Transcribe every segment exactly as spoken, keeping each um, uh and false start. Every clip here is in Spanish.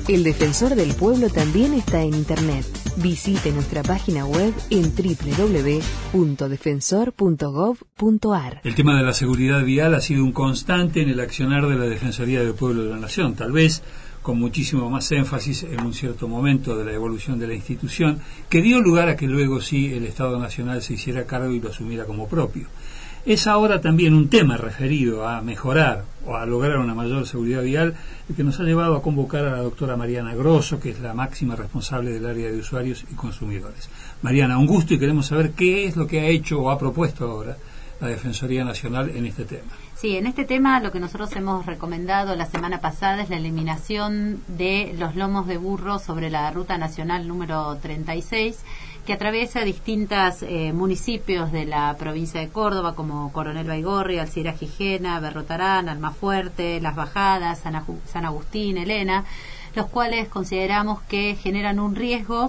El Defensor del Pueblo también está en Internet. Visite nuestra página web en doble u doble u doble u punto defensor punto gov punto a r. El tema de la seguridad vial ha sido un constante en el accionar de la Defensoría del Pueblo de la Nación, tal vez con muchísimo más énfasis en un cierto momento de la evolución de la institución, que dio lugar a que luego sí el Estado Nacional se hiciera cargo y lo asumiera como propio. Es ahora también un tema referido a mejorar o a lograr una mayor seguridad vial el que nos ha llevado a convocar a la doctora Mariana Grosso, que es la máxima responsable del área de usuarios y consumidores. Mariana, un gusto, y queremos saber qué es lo que ha hecho o ha propuesto ahora la Defensoría Nacional en este tema. Sí, en este tema lo que nosotros hemos recomendado la semana pasada es la eliminación de los lomos de burro sobre la Ruta Nacional número treinta y seis, que atraviesa distintos eh, municipios de la provincia de Córdoba, como Coronel Baigorri, Alcira Gijena, Berrotarán, Almafuerte, Las Bajadas, San, Aju- San Agustín, Elena, los cuales consideramos que generan un riesgo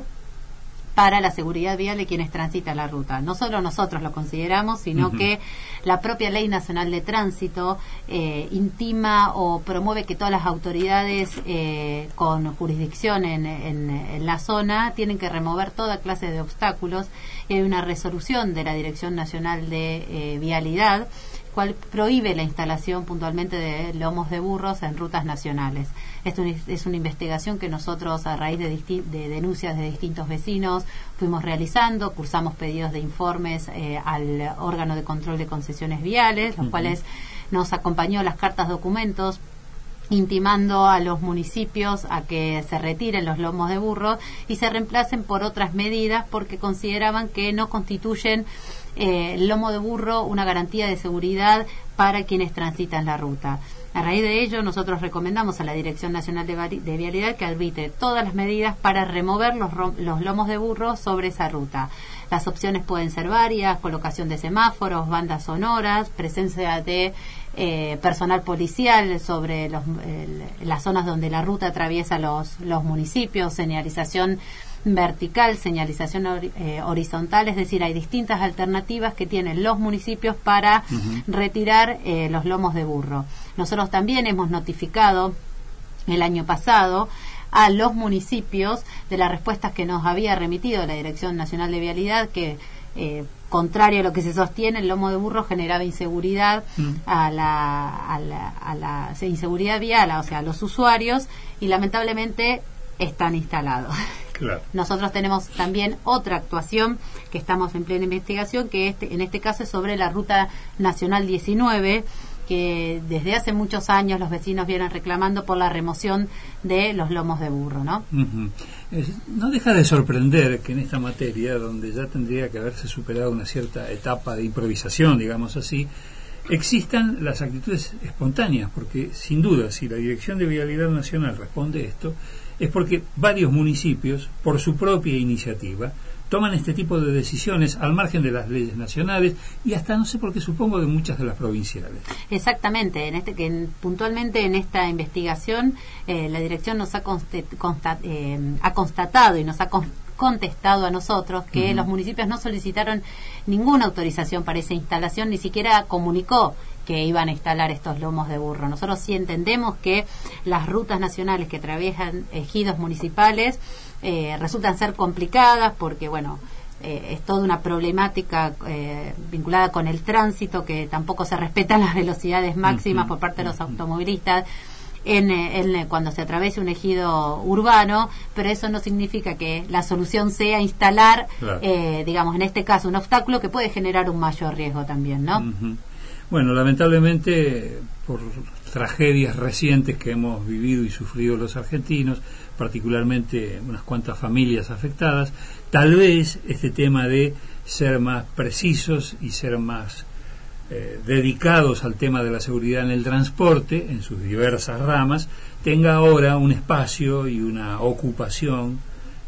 para la seguridad vial de quienes transitan la ruta. No solo nosotros lo consideramos, sino uh-huh. que la propia Ley Nacional de Tránsito eh, intima o promueve que todas las autoridades eh, con jurisdicción en, en, en la zona tienen que remover toda clase de obstáculos. Y hay una resolución de la Dirección Nacional de eh, Vialidad, cual prohíbe la instalación puntualmente de lomos de burros en rutas nacionales. Esto es una investigación que nosotros, a raíz de, disti- de denuncias de distintos vecinos, fuimos realizando, cursamos pedidos de informes eh, al órgano de control de concesiones viales, los uh-huh. cuales nos acompañó las cartas documentos intimando a los municipios a que se retiren los lomos de burro y se reemplacen por otras medidas, porque consideraban que no constituyen eh, el lomo de burro una garantía de seguridad para quienes transitan la ruta. A raíz de ello, nosotros recomendamos a la Dirección Nacional de, Vari- de Vialidad que arbitre todas las medidas para remover los, rom- los lomos de burro sobre esa ruta. Las opciones pueden ser varias: colocación de semáforos, bandas sonoras, presencia de eh, personal policial sobre los, el, las zonas donde la ruta atraviesa los, los municipios, señalización vertical, señalización or, eh, horizontal, es decir, hay distintas alternativas que tienen los municipios para uh-huh. retirar eh, los lomos de burro. Nosotros también hemos notificado el año pasado a los municipios de las respuestas que nos había remitido la Dirección Nacional de Vialidad, que eh, contrario a lo que se sostiene, el lomo de burro generaba inseguridad mm. a, la, a, la, a la inseguridad vial, o sea, a los usuarios, y lamentablemente están instalados. Claro. Nosotros tenemos también otra actuación que estamos en plena investigación, que este, en este caso es sobre la Ruta Nacional diecinueve, que desde hace muchos años los vecinos vienen reclamando por la remoción de los lomos de burro, ¿no? Uh-huh. Es, no deja de sorprender que en esta materia, donde ya tendría que haberse superado una cierta etapa de improvisación, digamos así, existan las actitudes espontáneas, porque sin duda, si la Dirección de Vialidad Nacional responde esto, es porque varios municipios, por su propia iniciativa, toman este tipo de decisiones al margen de las leyes nacionales y hasta, no sé por qué, supongo, de muchas de las provinciales. Exactamente, en este que en, puntualmente en esta investigación eh, la dirección nos ha, constat, constat, eh, ha constatado y nos ha con, contestado a nosotros que uh-huh. los municipios no solicitaron ninguna autorización para esa instalación, ni siquiera comunicó que iban a instalar estos lomos de burro. Nosotros sí entendemos que las rutas nacionales que atraviesan ejidos municipales eh, resultan ser complicadas porque, bueno, eh, es toda una problemática eh, vinculada con el tránsito, que tampoco se respetan las velocidades máximas uh-huh. por parte de los automovilistas en, en cuando se atraviesa un ejido urbano, pero eso no significa que la solución sea instalar, claro. eh, digamos, en este caso, un obstáculo que puede generar un mayor riesgo también, ¿no? Uh-huh. Bueno, lamentablemente, por tragedias recientes que hemos vivido y sufrido los argentinos, particularmente unas cuantas familias afectadas, tal vez este tema de ser más precisos y ser más eh, dedicados al tema de la seguridad en el transporte, en sus diversas ramas, tenga ahora un espacio y una ocupación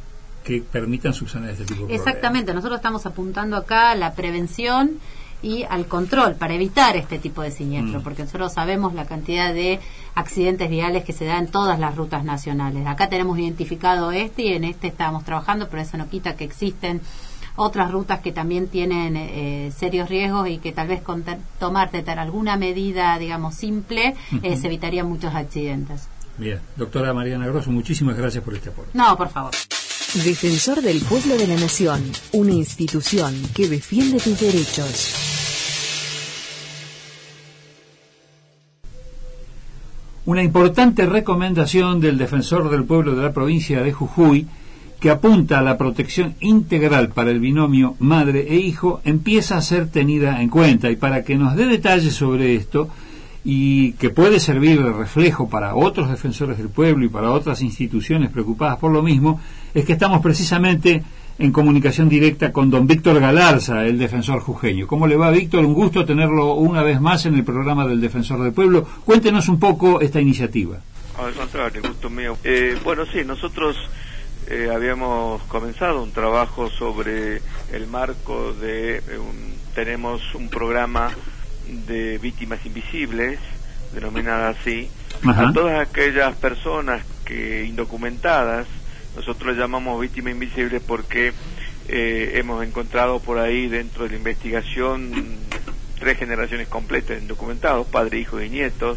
que permitan subsanar este tipo de problemas. Exactamente, nosotros estamos apuntando acá a la prevención y al control para evitar este tipo de siniestros, mm. porque nosotros sabemos la cantidad de accidentes viales que se dan en todas las rutas nacionales. Acá tenemos identificado este y en este estamos trabajando, pero eso no quita que existen otras rutas que también tienen eh, serios riesgos y que tal vez con ter- tomar ter- alguna medida, digamos, simple, uh-huh. eh, se evitarían muchos accidentes. Bien, doctora Mariana Grosso, muchísimas gracias por este aporte. No, por favor. Defensor del Pueblo de la Nación, una institución que defiende tus derechos. Una importante recomendación del Defensor del Pueblo de la provincia de Jujuy, que apunta a la protección integral para el binomio madre e hijo, empieza a ser tenida en cuenta. Y para que nos dé detalles sobre esto, y que puede servir de reflejo para otros defensores del pueblo y para otras instituciones preocupadas por lo mismo, es que estamos precisamente en comunicación directa con don Víctor Galarza, el defensor jujeño. ¿Cómo le va, Víctor? Un gusto tenerlo una vez más en el programa del Defensor del Pueblo. Cuéntenos un poco esta iniciativa. Al contrario, gusto mío. Eh, bueno, sí, nosotros eh, habíamos comenzado un trabajo sobre el marco de... Eh, un, tenemos un programa de víctimas invisibles, denominada así. Ajá. A todas aquellas personas que indocumentadas, nosotros le llamamos víctimas invisibles porque eh, hemos encontrado por ahí dentro de la investigación tres generaciones completas de indocumentados, padres, hijos y nietos.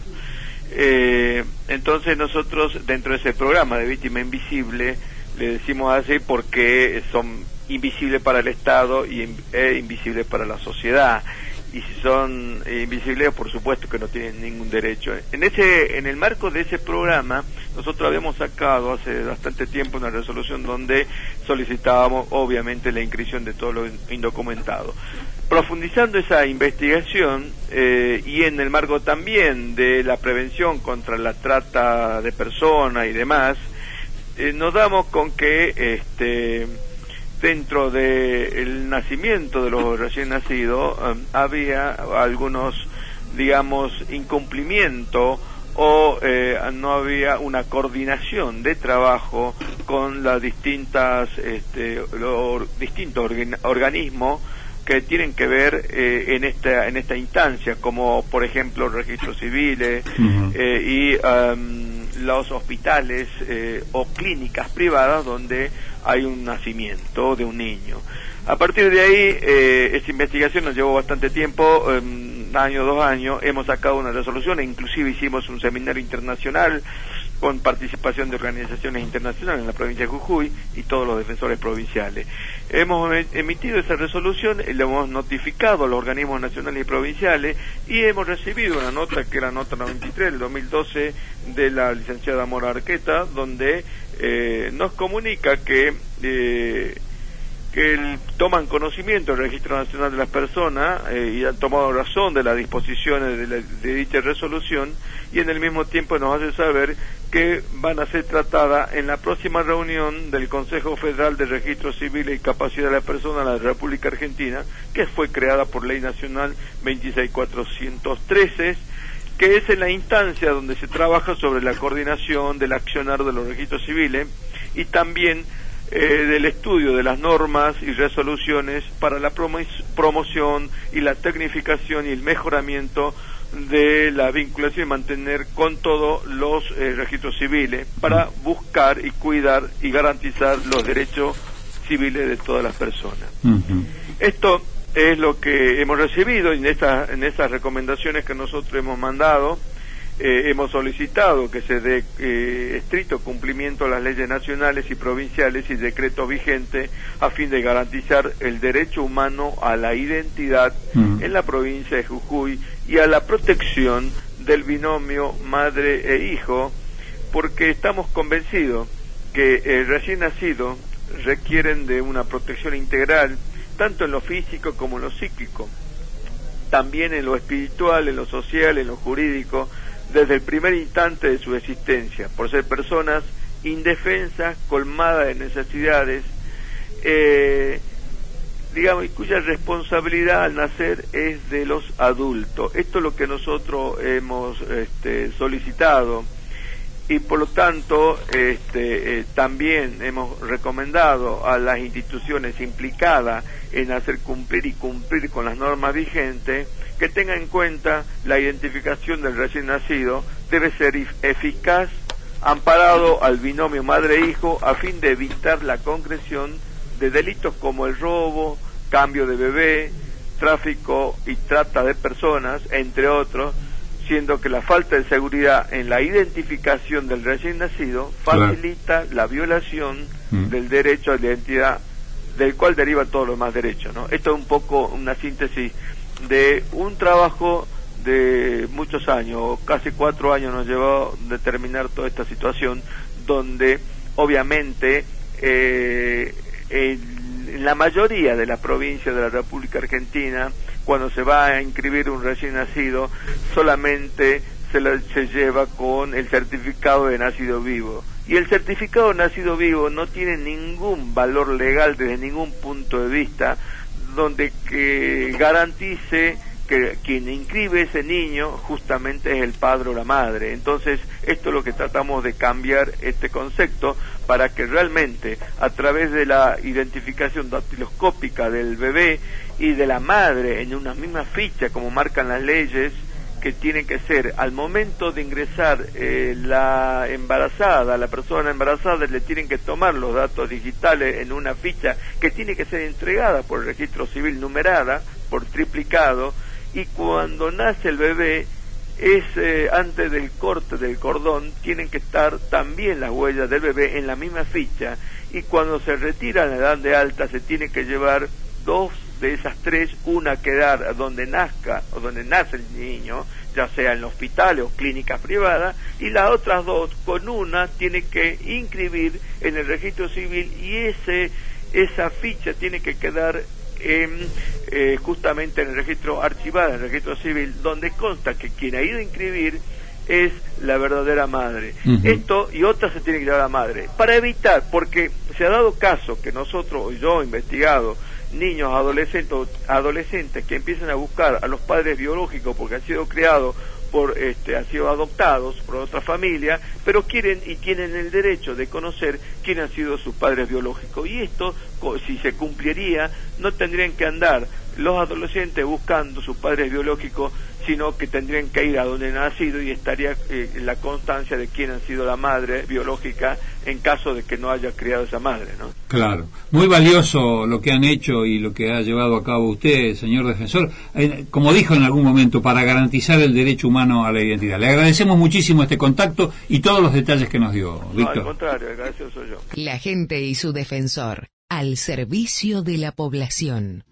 Eh, entonces nosotros dentro de ese programa de víctima invisible le decimos así porque son invisibles para el Estado y eh, invisibles para la sociedad. Y si son eh, invisibles, por supuesto que no tienen ningún derecho. En ese, en el marco de ese programa, nosotros habíamos sacado hace bastante tiempo una resolución donde solicitábamos, obviamente, la inscripción de todos los indocumentados. Profundizando esa investigación eh, y en el marco también de la prevención contra la trata de personas y demás, eh, nos damos con que este dentro del nacimiento de los recién nacidos um, había algunos, digamos, incumplimientos o eh, no había una coordinación de trabajo con las distintas, este, los distintos organ organismos que tienen que ver eh, en esta en esta instancia, como por ejemplo registros civiles uh-huh. eh, y um, los hospitales eh, o clínicas privadas donde hay un nacimiento de un niño. A partir de ahí, eh, esta investigación nos llevó bastante tiempo, eh, un año, dos años, hemos sacado una resolución e inclusive hicimos un seminario internacional con participación de organizaciones internacionales en la provincia de Jujuy y todos los defensores provinciales. Hemos emitido esa resolución, le hemos notificado a los organismos nacionales y provinciales y hemos recibido una nota que era nota noventa y tres del dos mil doce de la licenciada Mora Arqueta, donde eh, nos comunica que eh, que el, toman conocimiento del Registro Nacional de las Personas eh, y han tomado razón de las disposiciones de, la, de dicha resolución y en el mismo tiempo nos hace saber que van a ser tratadas en la próxima reunión del Consejo Federal de Registro Civil y Capacidad de la Persona de la República Argentina, que fue creada por Ley Nacional veintiséis mil cuatrocientos trece, que es en la instancia donde se trabaja sobre la coordinación del accionar de los registros civiles y también Eh, del estudio de las normas y resoluciones para la promo promoción y la tecnificación y el mejoramiento de la vinculación y mantener con todos los eh, registros civiles para buscar y cuidar y garantizar los derechos civiles de todas las personas. Uh-huh. Esto es lo que hemos recibido en, esta, en estas recomendaciones que nosotros hemos mandado. Eh, hemos solicitado que se dé eh, estricto cumplimiento a las leyes nacionales y provinciales y decretos vigentes a fin de garantizar el derecho humano a la identidad mm. en la provincia de Jujuy y a la protección del binomio madre e hijo, porque estamos convencidos que el recién nacido requieren de una protección integral, tanto en lo físico como en lo psíquico, también en lo espiritual, en lo social, en lo jurídico, desde el primer instante de su existencia, por ser personas indefensas, colmadas de necesidades, eh, digamos, y cuya responsabilidad al nacer es de los adultos. Esto es lo que nosotros hemos este, solicitado y por lo tanto este, eh, también hemos recomendado a las instituciones implicadas en hacer cumplir y cumplir con las normas vigentes que tengan en cuenta la identificación del recién nacido debe ser eficaz, amparado al binomio madre-hijo a fin de evitar la concreción de delitos como el robo, cambio de bebé, tráfico y trata de personas, entre otros, siendo que la falta de seguridad en la identificación del recién nacido facilita claro. la violación mm. del derecho a la identidad, del cual derivan todos los demás derechos, ¿no? Esto es un poco una síntesis de un trabajo de muchos años, casi cuatro años nos llevó a determinar toda esta situación, donde obviamente eh, en la mayoría de las provincias de la República Argentina, cuando se va a inscribir un recién nacido, solamente se, la, se lleva con el certificado de nacido vivo. Y el certificado de nacido vivo no tiene ningún valor legal desde ningún punto de vista, donde que garantice que quien inscribe ese niño justamente es el padre o la madre. Entonces, esto es lo que tratamos de cambiar este concepto para que realmente a través de la identificación dactiloscópica del bebé y de la madre en una misma ficha, como marcan las leyes, que tiene que ser al momento de ingresar eh, la embarazada, la persona embarazada, le tienen que tomar los datos digitales en una ficha que tiene que ser entregada por el registro civil numerada, por triplicado, y cuando nace el bebé, es eh, antes del corte del cordón, tienen que estar también las huellas del bebé en la misma ficha, y cuando se retira la edad de alta se tiene que llevar dos de esas tres, una quedar donde nazca o donde nace el niño, ya sea en el hospital o clínica privada, y las otras dos, con una, tiene que inscribir en el registro civil, y ese esa ficha tiene que quedar en, eh, justamente en el registro archivado, en el registro civil, donde consta que quien ha ido a inscribir es la verdadera madre. Uh-huh. Esto y otras se tiene que llevar a la madre, para evitar, porque se ha dado caso que nosotros, yo he investigado, niños, adolescentes, adolescentes que empiezan a buscar a los padres biológicos porque han sido criados por, este, han sido adoptados por otra familia, pero quieren y tienen el derecho de conocer quién han sido sus padres biológicos. Y esto, si se cumpliría, no tendrían que andar los adolescentes buscando sus padres biológicos, sino que tendrían que ir a donde han nacido y estaría eh, la constancia de quién ha sido la madre biológica en caso de que no haya criado esa madre, ¿no? Claro, muy valioso lo que han hecho y lo que ha llevado a cabo usted, señor defensor, eh, como dijo en algún momento, para garantizar el derecho humano a la identidad. Le agradecemos muchísimo este contacto y todos los detalles que nos dio, Víctor. No, al contrario, agradecido soy yo. La gente y su defensor, al servicio de la población.